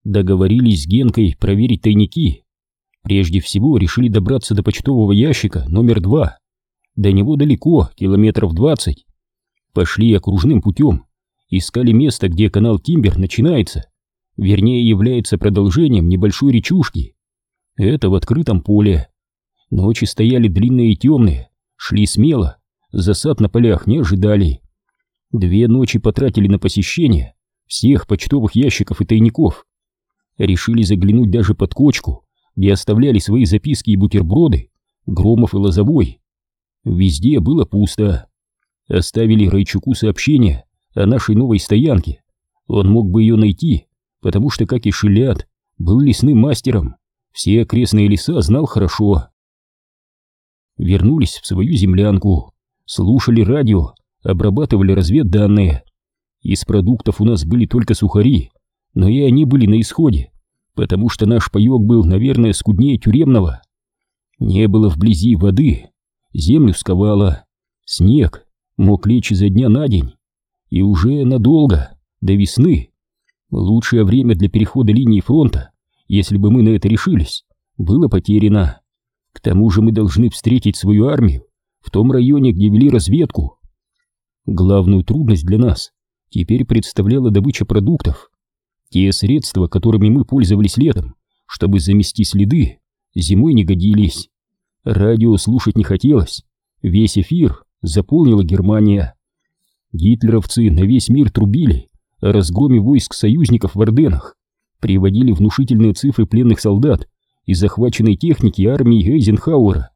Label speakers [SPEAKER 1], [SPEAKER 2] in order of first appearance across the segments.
[SPEAKER 1] Договорились с Генкой проверить тайники. Прежде всего решили добраться до почтового ящика номер 2. До него далеко, километров 20. Пошли окружным путем, искали место, где канал Тимбер начинается, вернее является продолжением небольшой речушки. Это в открытом поле. Ночи стояли длинные и темные, шли смело, засад на полях не ожидали. 2 ночи потратили на посещение всех почтовых ящиков и тайников. Решили заглянуть даже под кочку, где оставляли свои записки и бутерброды Громов и Лозовой. Везде было пусто. Оставили Райчуку сообщение о нашей новой стоянке. Он мог бы ее найти, потому что, как и Шилят, был лесным мастером, все окрестные леса знал хорошо. Вернулись в свою землянку, слушали радио, обрабатывали разведданные. Из продуктов у нас были только сухари, но и они были на исходе, потому что наш паёк был, наверное, скуднее тюремного. Не было вблизи воды, землю сковало, снег мог лечь изо дня на день, и уже надолго, до весны. Лучшее время для перехода линии фронта, если бы мы на это решились, было потеряно. К тому же мы должны встретить свою армию в том районе, где вели разведку. Главную трудность для нас теперь представляла добыча продуктов. Те средства, которыми мы пользовались летом, чтобы замести следы, зимой не годились. Радио слушать не хотелось, весь эфир заполнила Германия. Гитлеровцы на весь мир трубили о разгроме войск союзников в Орденах, приводили внушительные цифры пленных солдат и захваченной техники армии Эйзенхауэра.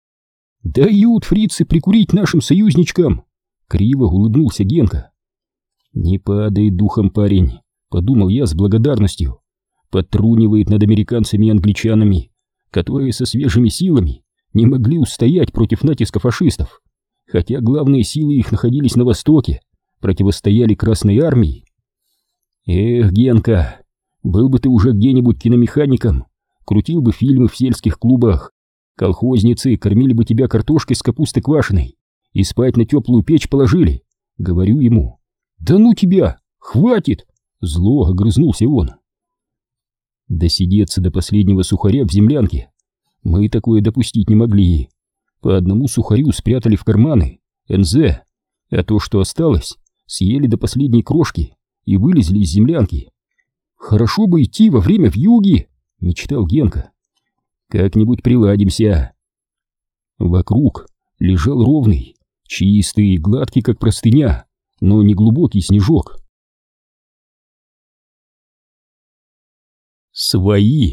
[SPEAKER 1] «Дают фрицы прикурить нашим союзничкам!» — криво улыбнулся Генка. «Не падай духом, парень», — подумал я с благодарностью. «Подтрунивает над американцами и англичанами, которые со свежими силами не могли устоять против натиска фашистов, хотя главные силы их находились на востоке, противостояли Красной армии. Эх, Генка, был бы ты уже где-нибудь киномехаником, крутил бы фильмы в сельских клубах, колхозницы кормили бы тебя картошкой с капустой квашеной и спать на теплую печь положили», — говорю ему. «Да ну тебя, хватит!» — зло огрызнулся он. Досидеться до последнего сухаря в землянке мы такое допустить не могли. По одному сухарю спрятали в карманы НЗ, а то, что осталось, съели до последней крошки и вылезли из землянки. «Хорошо бы идти во время вьюги», — мечтал Генка. «Как-нибудь приладимся». Вокруг лежал ровный, чистый, гладкий, как простыня, но не глубокий снежок. Свои.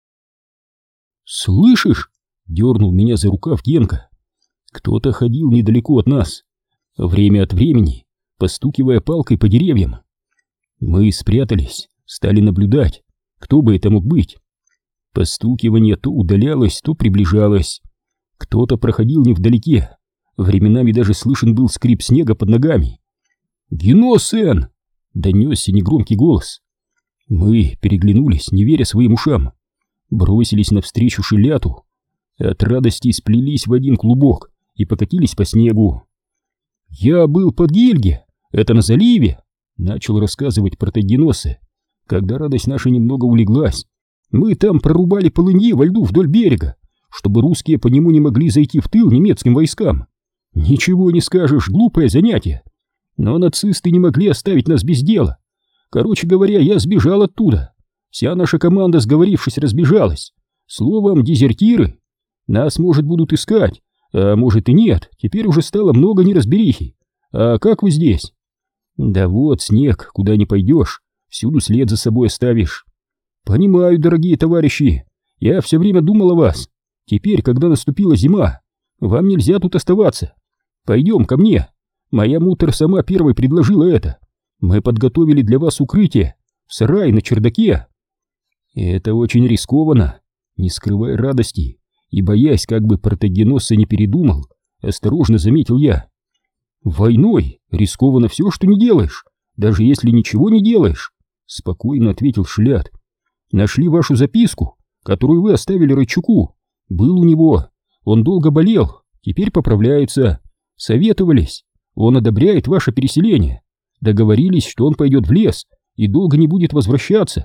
[SPEAKER 1] «Слышишь?» — дернул меня за рукав Генка. Кто-то ходил недалеко от нас, время от времени постукивая палкой по деревьям. Мы спрятались, стали наблюдать, кто бы это мог быть. Постукивание то удалялось, то приближалось. Кто-то проходил невдалеке, временами даже слышен был скрип снега под ногами. «Геносен!» — донесся негромкий голос. Мы переглянулись, не веря своим ушам, бросились навстречу Шиляту, от радости сплелись в один клубок и покатились по снегу. «Я был под Гильге, это на заливе», — начал рассказывать Протагеносе, когда радость наша немного улеглась. «Мы там прорубали полыньи во льду вдоль берега, чтобы русские по нему не могли зайти в тыл немецким войскам. Ничего не скажешь, глупое занятие. Но нацисты не могли оставить нас без дела. Короче говоря, я сбежал оттуда. Вся наша команда, сговорившись, разбежалась. Словом, дезертиры. Нас, может, будут искать, а может и нет. Теперь уже стало много неразберихи. А как вы здесь?» «Да вот, снег, куда не пойдешь, всюду след за собой оставишь». «Понимаю, дорогие товарищи, я все время думал о вас. Теперь, когда наступила зима, вам нельзя тут оставаться. Пойдем ко мне. Моя мутер сама первой предложила это. Мы подготовили для вас укрытие в сарае на чердаке». «Это очень рискованно», — не скрывая радости и боясь, как бы Протагеноса не передумал, осторожно заметил я. «Войной рискованно все, что не делаешь, даже если ничего не делаешь», — спокойно ответил Шилят. «Нашли вашу записку, которую вы оставили Райчуку. Был у него, он долго болел, теперь поправляется. Советовались, он одобряет ваше переселение. Договорились, что он пойдет в лес и долго не будет возвращаться.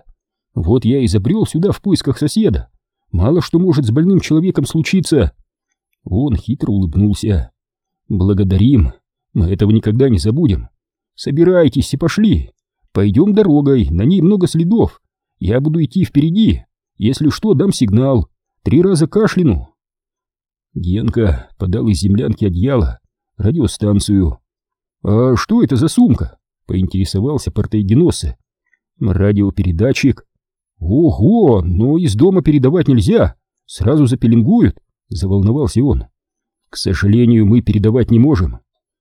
[SPEAKER 1] Вот я и забрел сюда в поисках соседа. Мало что может с больным человеком случиться. Он хитро улыбнулся. Благодарим, мы этого никогда не забудем. Собирайтесь и пошли. Пойдем дорогой, на ней много следов. Я буду идти впереди. Если что, дам сигнал. 3 раза кашляну. Генка подал из землянки одеяло, радиостанцию. «А что это за сумка?» — поинтересовался Портоегеносе. «Радиопередатчик». «Ого, но из дома передавать нельзя, сразу запеленгуют», — заволновался он. «К сожалению, мы передавать не можем».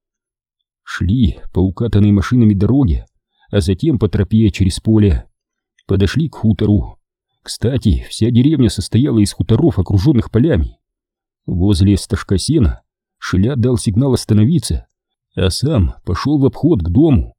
[SPEAKER 1] Шли по укатанной машинами дороге, а затем по тропе через поле. Подошли к хутору. Кстати, вся деревня состояла из хуторов, окруженных полями. Возле стожка сена Шилят дал сигнал остановиться, а сам пошел в обход к дому.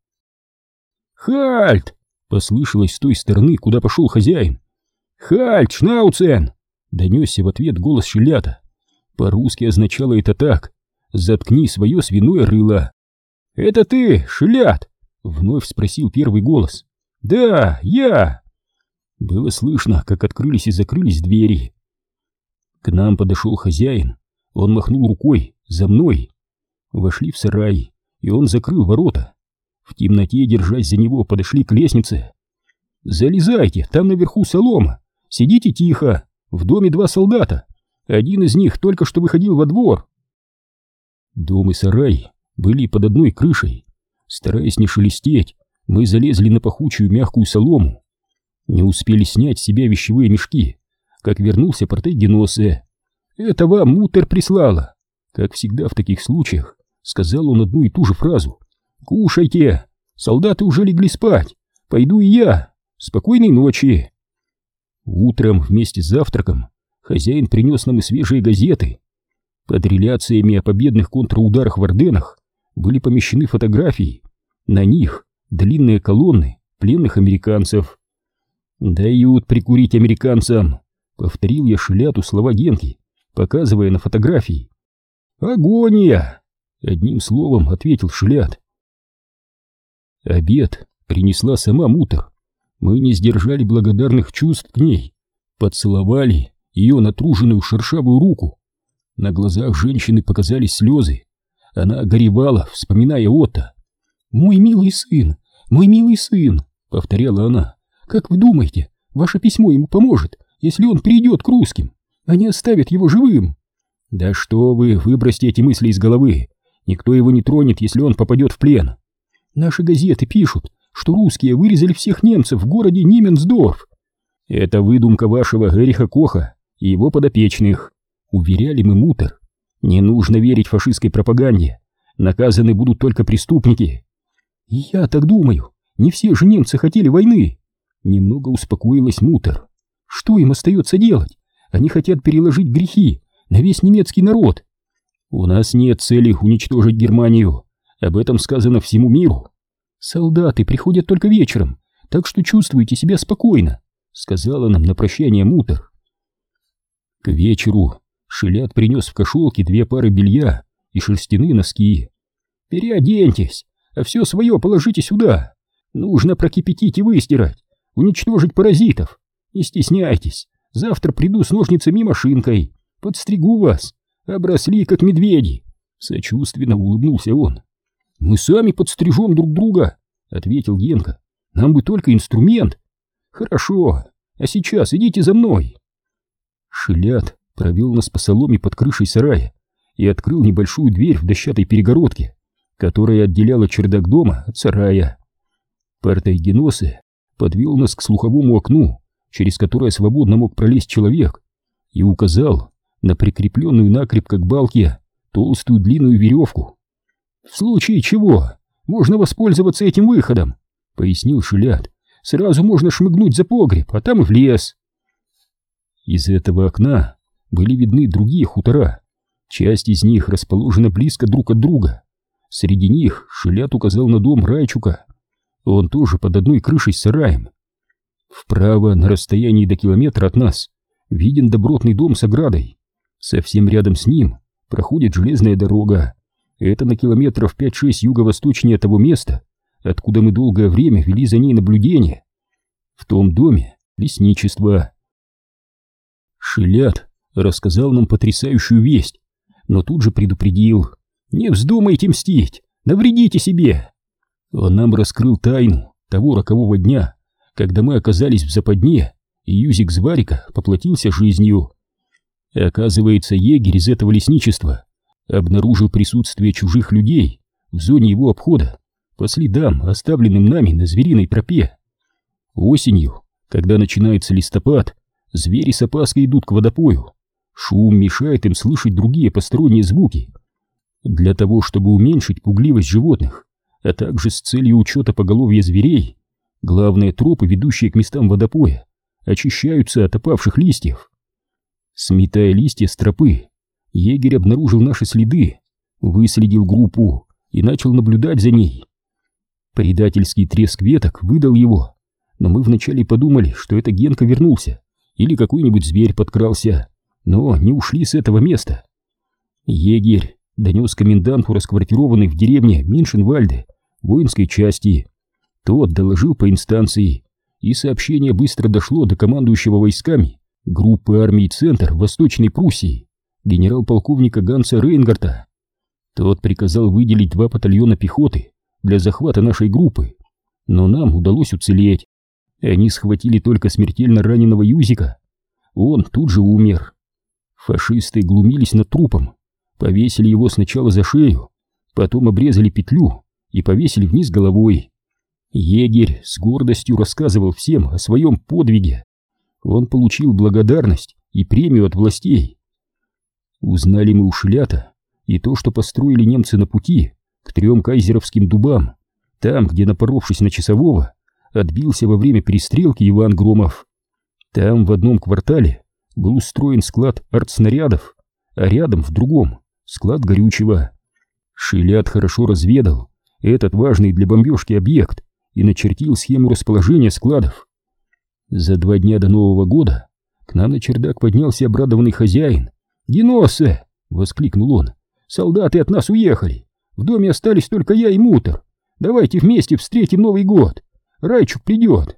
[SPEAKER 1] «Хальт!» — послышалось с той стороны, куда пошел хозяин. «Хальт, шнауцен!» — донесся в ответ голос Шилята. По-русски означало это так: «Заткни свое свиное рыло». «Это ты, Шилят?» — вновь спросил первый голос. «Да, я!» Было слышно, как открылись и закрылись двери. К нам подошел хозяин. Он махнул рукой: «За мной!» Вошли в сарай, и он закрыл ворота. В темноте, держась за него, подошли к лестнице. «Залезайте, там наверху солома. Сидите тихо. В доме 2 солдата. Один из них только что выходил во двор». Дом и сарай были под одной крышей. Стараясь не шелестеть, мы залезли на пахучую мягкую солому. Не успели снять с себя вещевые мешки, как вернулся Портоегеносе. «Это вам мутер прислала». Как всегда в таких случаях, сказал он одну и ту же фразу. «Кушайте, солдаты уже легли спать. Пойду и я. Спокойной ночи». Утром вместе с завтраком хозяин принес нам и свежие газеты. Под реляциями о победных контрударах в Орденах были помещены фотографии. На них длинные колонны пленных американцев. «Дают прикурить американцам», — повторил я Шиляту слова Генки, показывая на фотографии. «Агония!» — одним словом ответил Шилят. Обед принесла сама Мутер. Мы не сдержали благодарных чувств к ней, поцеловали ее натруженную шершавую руку. На глазах женщины показались слезы. Она горевала, вспоминая Отто. «Мой милый сын, — повторяла она. — Как вы думаете, ваше письмо ему поможет, если он придет к русским? Они оставят его живым?» «Да что вы, выбросьте эти мысли из головы. Никто его не тронет, если он попадет в плен. Наши газеты пишут, что русские вырезали всех немцев в городе Нименсдорф. Это выдумка вашего Эриха Коха и его подопечных», — уверяли мы Мутер. «Не нужно верить фашистской пропаганде. Наказаны будут только преступники». «Я так думаю. Не все же немцы хотели войны». Немного успокоилась Мутер. «Что им остается делать? Они хотят переложить грехи на весь немецкий народ. У нас нет цели уничтожить Германию. Об этом сказано всему миру. Солдаты приходят только вечером, так что чувствуйте себя спокойно», — сказала нам на прощание Мутер. К вечеру Шилят принес в кошелке 2 пары белья и шерстяные носки. «Переоденьтесь, а все свое положите сюда. Нужно прокипятить и выстирать, уничтожить паразитов. Не стесняйтесь, завтра приду с ножницами и машинкой, подстригу вас, обросли как медведи». Сочувственно улыбнулся он. «Мы сами подстрижем друг друга», — ответил Генка. «Нам бы только инструмент». «Хорошо, а сейчас идите за мной». Шилят провел нас по соломе под крышей сарая и открыл небольшую дверь в дощатой перегородке, которая отделяла чердак дома от сарая. Портоегеносе подвел нас к слуховому окну, через которое свободно мог пролезть человек, и указал на прикрепленную накрепко к балке толстую длинную веревку. «В случае чего можно воспользоваться этим выходом», — пояснил Шилят. «Сразу можно шмыгнуть за погреб, а там и в лес». Из этого окна были видны другие хутора. Часть из них расположена близко друг от друга. Среди них Шилят указал на дом Райчука. Он тоже под одной крышей с сараем. Вправо, на расстоянии до километра от нас, виден добротный дом с оградой. Совсем рядом с ним проходит железная дорога. Это на километров 5-6 юго-восточнее того места, откуда мы долгое время вели за ней наблюдение. В том доме лесничества. Шилят рассказал нам потрясающую весть, но тут же предупредил: «Не вздумайте мстить, навредите себе!» Он нам раскрыл тайну того рокового дня, когда мы оказались в западне, и Юзик Зварика поплатился жизнью. Оказывается, егерь из этого лесничества обнаружил присутствие чужих людей в зоне его обхода по следам, оставленным нами на звериной тропе. Осенью, когда начинается листопад, звери с опаской идут к водопою. Шум мешает им слышать другие посторонние звуки. Для того, чтобы уменьшить пугливость животных, а также с целью учета поголовья зверей, главные тропы, ведущие к местам водопоя, очищаются от опавших листьев. Сметая листья с тропы, егерь обнаружил наши следы, выследил группу и начал наблюдать за ней. Предательский треск веток выдал его, но мы вначале подумали, что это Генка вернулся или какой-нибудь зверь подкрался, но не ушли с этого места. Егерь донес коменданту, расквартированной в деревне Меншенвальде, воинской части. Тот доложил по инстанции, и сообщение быстро дошло до командующего войсками группы армий «Центр» Восточной Пруссии, генерал-полковника Ганса Рейнгарта. Тот приказал выделить 2 батальона пехоты для захвата нашей группы, но нам удалось уцелеть. Они схватили только смертельно раненого Юзика. Он тут же умер. Фашисты глумились над трупом, повесили его сначала за шею, потом обрезали петлю и повесили вниз головой. Егерь с гордостью рассказывал всем о своем подвиге. Он получил благодарность и премию от властей. Узнали мы у Шилята и то, что построили немцы на пути к 3 кайзеровским дубам, там, где, напоровшись на часового, отбился во время перестрелки Иван Громов. Там в одном квартале был устроен склад артснарядов, а рядом в другом склад горючего. Шилят хорошо разведал этот важный для бомбежки объект и начертил схему расположения складов. За 2 дня до Нового года к нам на чердак поднялся обрадованный хозяин. «Геноссе!» — воскликнул он. «Солдаты от нас уехали. В доме остались только я и Мутер. Давайте вместе встретим Новый год. Райчук придет».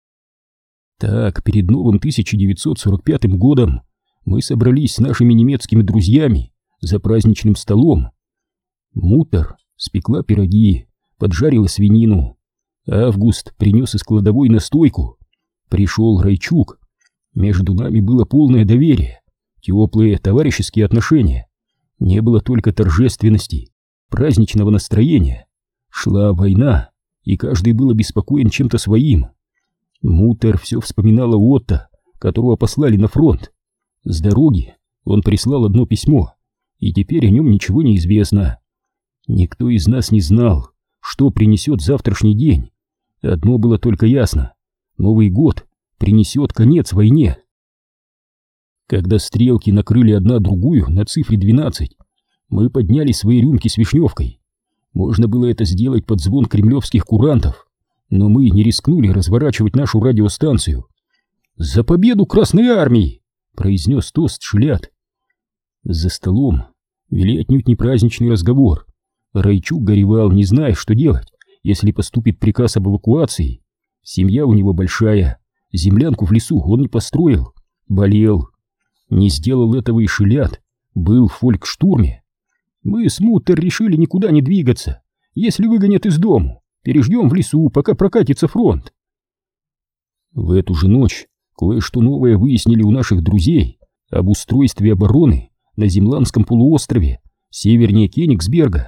[SPEAKER 1] Так, перед новым 1945 годом мы собрались с нашими немецкими друзьями за праздничным столом. Мутер спекла пироги, поджарила свинину. Август принес из кладовой настойку. Пришел Райчук. Между нами было полное доверие, теплые товарищеские отношения. Не было только торжественности, праздничного настроения. Шла война, и каждый был обеспокоен чем-то своим. Мутер все вспоминала Отто, которого послали на фронт. С дороги он прислал одно письмо, и теперь о нем ничего не известно. Никто из нас не знал, что принесет завтрашний день. Одно было только ясно: Новый год принесет конец войне. Когда стрелки накрыли одна другую на цифре 12, мы подняли свои рюмки с вишневкой. Можно было это сделать под звон кремлевских курантов, но мы не рискнули разворачивать нашу радиостанцию. «За победу Красной Армии!» — произнес тост Шилят. За столом вели отнюдь не праздничный разговор. Райчук горевал, не зная, что делать, если поступит приказ об эвакуации. Семья у него большая, землянку в лесу он не построил, болел. Не сделал этого и Шилят, был в фолькштурме. Мы с Мутер решили никуда не двигаться. Если выгонят из дому, переждем в лесу, пока прокатится фронт. В эту же ночь кое-что новое выяснили у наших друзей об устройстве обороны на Земландском полуострове, севернее Кенигсберга.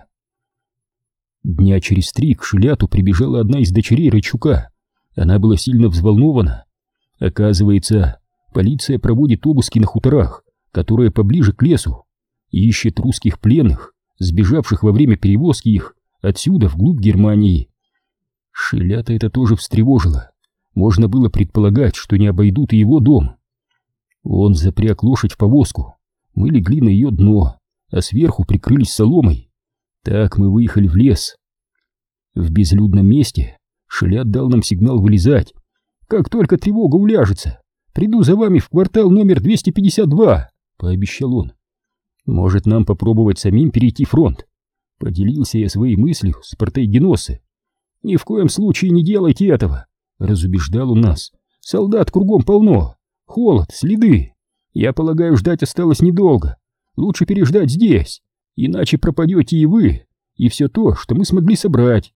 [SPEAKER 1] Дня через 3 к Шиляту прибежала одна из дочерей Райчука. Она была сильно взволнована. Оказывается, полиция проводит обыски на хуторах, которые поближе к лесу, и ищет русских пленных, сбежавших во время перевозки их отсюда вглубь Германии. Шилята это тоже встревожило. Можно было предполагать, что не обойдут и его дом. Он запряг лошадь в повозку. Мы легли на ее дно, а сверху прикрылись соломой. Так мы выехали в лес. В безлюдном месте Шилят дал нам сигнал вылезать. «Как только тревога уляжется, приду за вами в квартал номер 252», — пообещал он. «Может, нам попробовать самим перейти фронт?» Поделился я своей мыслью с Портейгеноссе. «Ни в коем случае не делайте этого», — разубеждал он нас. Солдат кругом полно. Холод, следы. Я полагаю, ждать осталось недолго. Лучше переждать здесь, иначе пропадете и вы, и все то, что мы смогли собрать.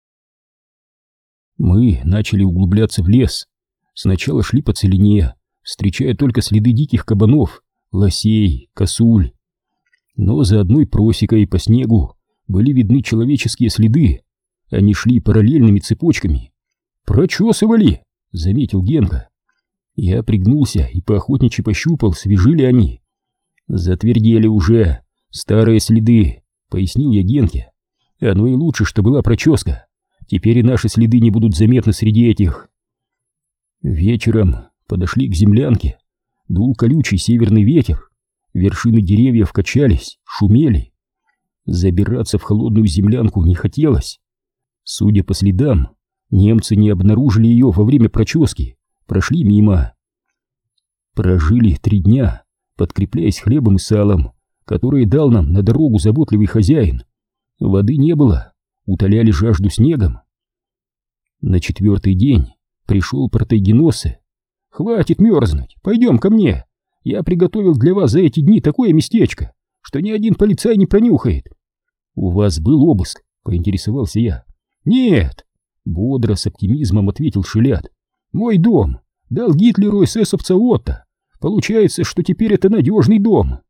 [SPEAKER 1] Мы начали углубляться в лес. Сначала шли по целине, встречая только следы диких кабанов, лосей, косуль. Но за одной просекой по снегу были видны человеческие следы. Они шли параллельными цепочками. «Прочесывали!» — заметил Генка. Я пригнулся и поохотничьи пощупал, свежи ли они. «Затвердели уже, старые следы», — пояснил я Генке. «Оно и лучше, что была проческа. Теперь и наши следы не будут заметны среди этих». Вечером подошли к землянке. Дул колючий северный ветер. Вершины деревьев качались, шумели. Забираться в холодную землянку не хотелось. Судя по следам, немцы не обнаружили ее во время прочески, прошли мимо. Прожили 3 дня, подкрепляясь хлебом и салом, которые дал нам на дорогу заботливый хозяин. Воды не было, утоляли жажду снегом. На 4-й день пришел Протагеносе. «Хватит мерзнуть, пойдем ко мне. Я приготовил для вас за эти дни такое местечко, что ни один полицай не пронюхает». «У вас был обыск?» — поинтересовался я. «Нет», — бодро с оптимизмом ответил Шилят. «Мой дом дал Гитлеру эсэсовца Отто. Получается, что теперь это надежный дом».